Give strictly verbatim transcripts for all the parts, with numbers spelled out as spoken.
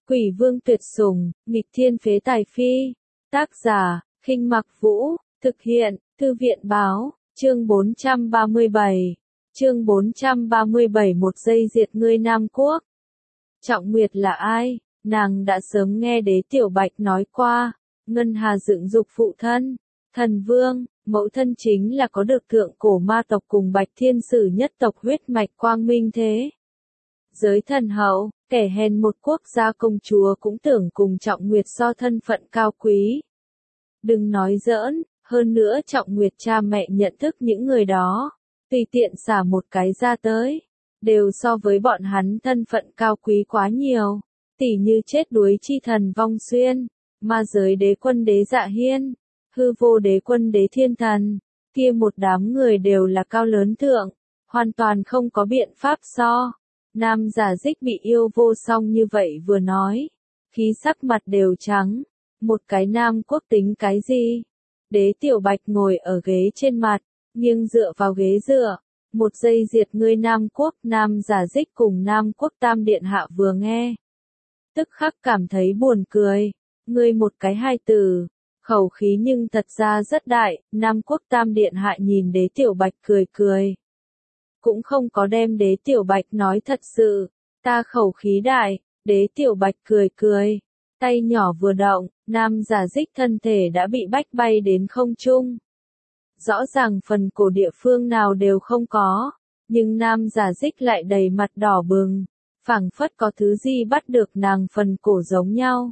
Quỷ vương tuyệt sủng, nghịch thiên phế tài phi. Tác giả, Khinh Mặc Vũ, thực hiện, Thư viện báo, chương bốn trăm ba mươi bảy. Chương bốn trăm ba mươi bảy Một giây diệt ngươi Nam Quốc. Trọng Nguyệt là ai? Nàng đã sớm nghe Đế Tiểu Bạch nói qua, Ngân Hà dựng dục phụ thân, thần vương, mẫu thân chính là có được thượng cổ ma tộc cùng Bạch Thiên Sử nhất tộc huyết mạch quang minh thế. Giới thần hậu, kẻ hèn một quốc gia công chúa cũng tưởng cùng Trọng Nguyệt so thân phận cao quý. Đừng nói giỡn, hơn nữa Trọng Nguyệt cha mẹ nhận thức những người đó, tùy tiện xả một cái ra tới, đều so với bọn hắn thân phận cao quý quá nhiều, tỉ như chết đuối chi thần Vong Xuyên, ma giới đế quân Đế Dạ Hiên, hư vô đế quân Đế Thiên Thần, kia một đám người đều là cao lớn thượng, hoàn toàn không có biện pháp so. Nam Giả Dích bị yêu vô song như vậy vừa nói, khí sắc mặt đều trắng, một cái Nam Quốc tính cái gì? Đế Tiểu Bạch ngồi ở ghế trên mặt, nghiêng dựa vào ghế dựa, một giây diệt ngươi Nam Quốc. Nam Giả Dích cùng Nam Quốc Tam Điện Hạ vừa nghe, tức khắc cảm thấy buồn cười, ngươi một cái hai từ, khẩu khí nhưng thật ra rất đại. Nam Quốc Tam Điện Hạ nhìn Đế Tiểu Bạch cười cười, cũng không có đem Đế Tiểu Bạch nói thật sự, ta khẩu khí đại. Đế Tiểu Bạch cười cười, tay nhỏ vừa động, Nam Giả Dích thân thể đã bị bách bay đến không trung. Rõ ràng phần cổ địa phương nào đều không có, nhưng Nam Giả Dích lại đầy mặt đỏ bừng, phảng phất có thứ gì bắt được nàng phần cổ giống nhau.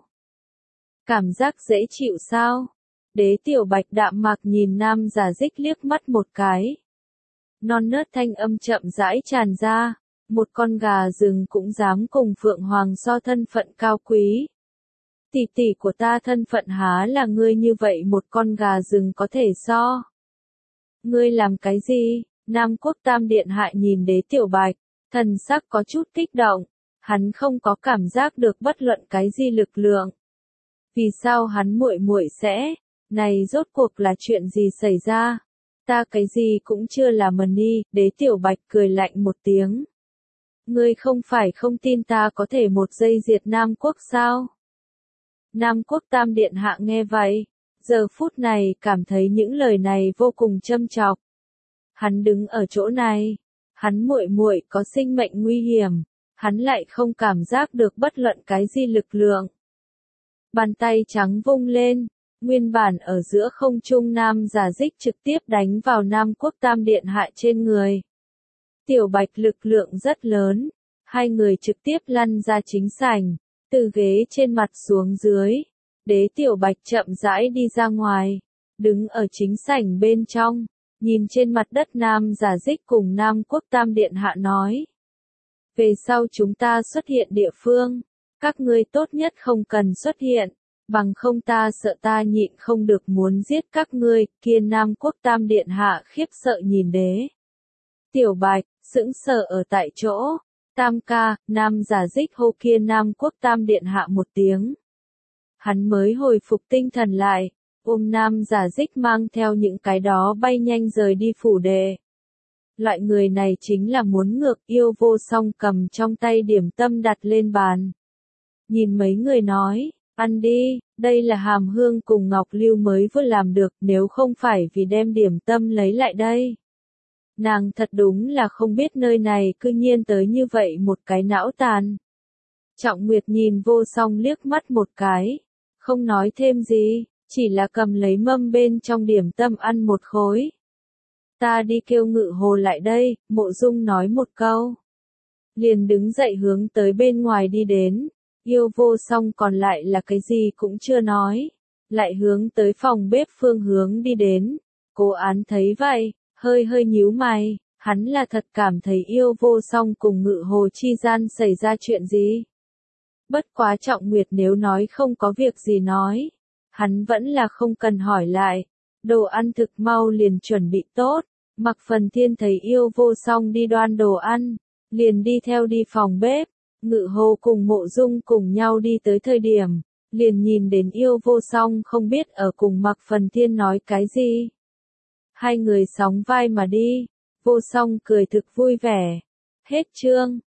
Cảm giác dễ chịu sao? Đế Tiểu Bạch đạm mạc nhìn Nam Giả Dích liếc mắt một cái. Non nớt thanh âm chậm rãi tràn ra, một con gà rừng cũng dám cùng Phượng Hoàng so thân phận cao quý. Tỷ tỷ của ta thân phận há là ngươi như vậy một con gà rừng có thể so. Ngươi làm cái gì? Nam Quốc Tam Điện Hạ nhìn Đế Tiểu Bạch, thần sắc có chút kích động, hắn không có cảm giác được bất luận cái gì lực lượng. Vì sao hắn muội muội sẽ, này rốt cuộc là chuyện gì xảy ra? Ta cái gì cũng chưa làm mần đi. Đế Tiểu Bạch cười lạnh một tiếng. Ngươi không phải không tin ta có thể một giây diệt Nam Quốc sao? Nam Quốc Tam Điện Hạ nghe vậy, giờ phút này cảm thấy những lời này vô cùng châm chọc. Hắn đứng ở chỗ này, hắn muội muội có sinh mệnh nguy hiểm, hắn lại không cảm giác được bất luận cái gì lực lượng. Bàn tay trắng vung lên, nguyên bản ở giữa không trung Nam Giả Dích trực tiếp đánh vào Nam Quốc Tam Điện Hạ trên người. Tiểu Bạch lực lượng rất lớn, hai người trực tiếp lăn ra chính sảnh, từ ghế trên mặt xuống dưới. Đế Tiểu Bạch chậm rãi đi ra ngoài, đứng ở chính sảnh bên trong, nhìn trên mặt đất Nam Giả Dích cùng Nam Quốc Tam Điện Hạ nói. Về sau chúng ta xuất hiện địa phương, các ngươi tốt nhất không cần xuất hiện, bằng không ta sợ ta nhịn không được muốn giết các ngươi. Kia Nam Quốc Tam Điện Hạ khiếp sợ nhìn Đế Tiểu Bạch, sững sờ ở tại chỗ. Tam ca, Nam Giả Dích hô kia Nam Quốc Tam Điện Hạ một tiếng. Hắn mới hồi phục tinh thần lại, ôm Nam Giả Dích mang theo những cái đó bay nhanh rời đi phủ đệ. Loại người này chính là muốn ngược. Yêu vô song cầm trong tay điểm tâm đặt lên bàn. Nhìn mấy người nói, ăn đi, đây là Hàm Hương cùng Ngọc Lưu mới vừa làm được, nếu không phải vì đem điểm tâm lấy lại đây. Nàng thật đúng là không biết nơi này cư nhiên tới như vậy một cái não tàn. Trọng Nguyệt nhìn vô song liếc mắt một cái, không nói thêm gì, chỉ là cầm lấy mâm bên trong điểm tâm ăn một khối. Ta đi kêu Ngự Hồ lại đây. Mộ Dung nói một câu, liền đứng dậy hướng tới bên ngoài đi đến. Yêu vô song còn lại là cái gì cũng chưa nói, lại hướng tới phòng bếp phương hướng đi đến. Cố Án thấy vậy, hơi hơi nhíu mày, hắn là thật cảm thấy yêu vô song cùng Ngự Hồ chi gian xảy ra chuyện gì. Bất quá Trọng Nguyệt nếu nói không có việc gì nói, hắn vẫn là không cần hỏi lại. Đồ ăn thực mau liền chuẩn bị tốt, Mặc Phần Thiên thấy yêu vô song đi đoan đồ ăn, liền đi theo đi phòng bếp. Ngự Hồ cùng Mộ Dung cùng nhau đi tới thời điểm, liền nhìn đến yêu vô song không biết ở cùng Mặc Phần Thiên nói cái gì. Hai người sóng vai mà đi, vô song cười thực vui vẻ. Hết chương.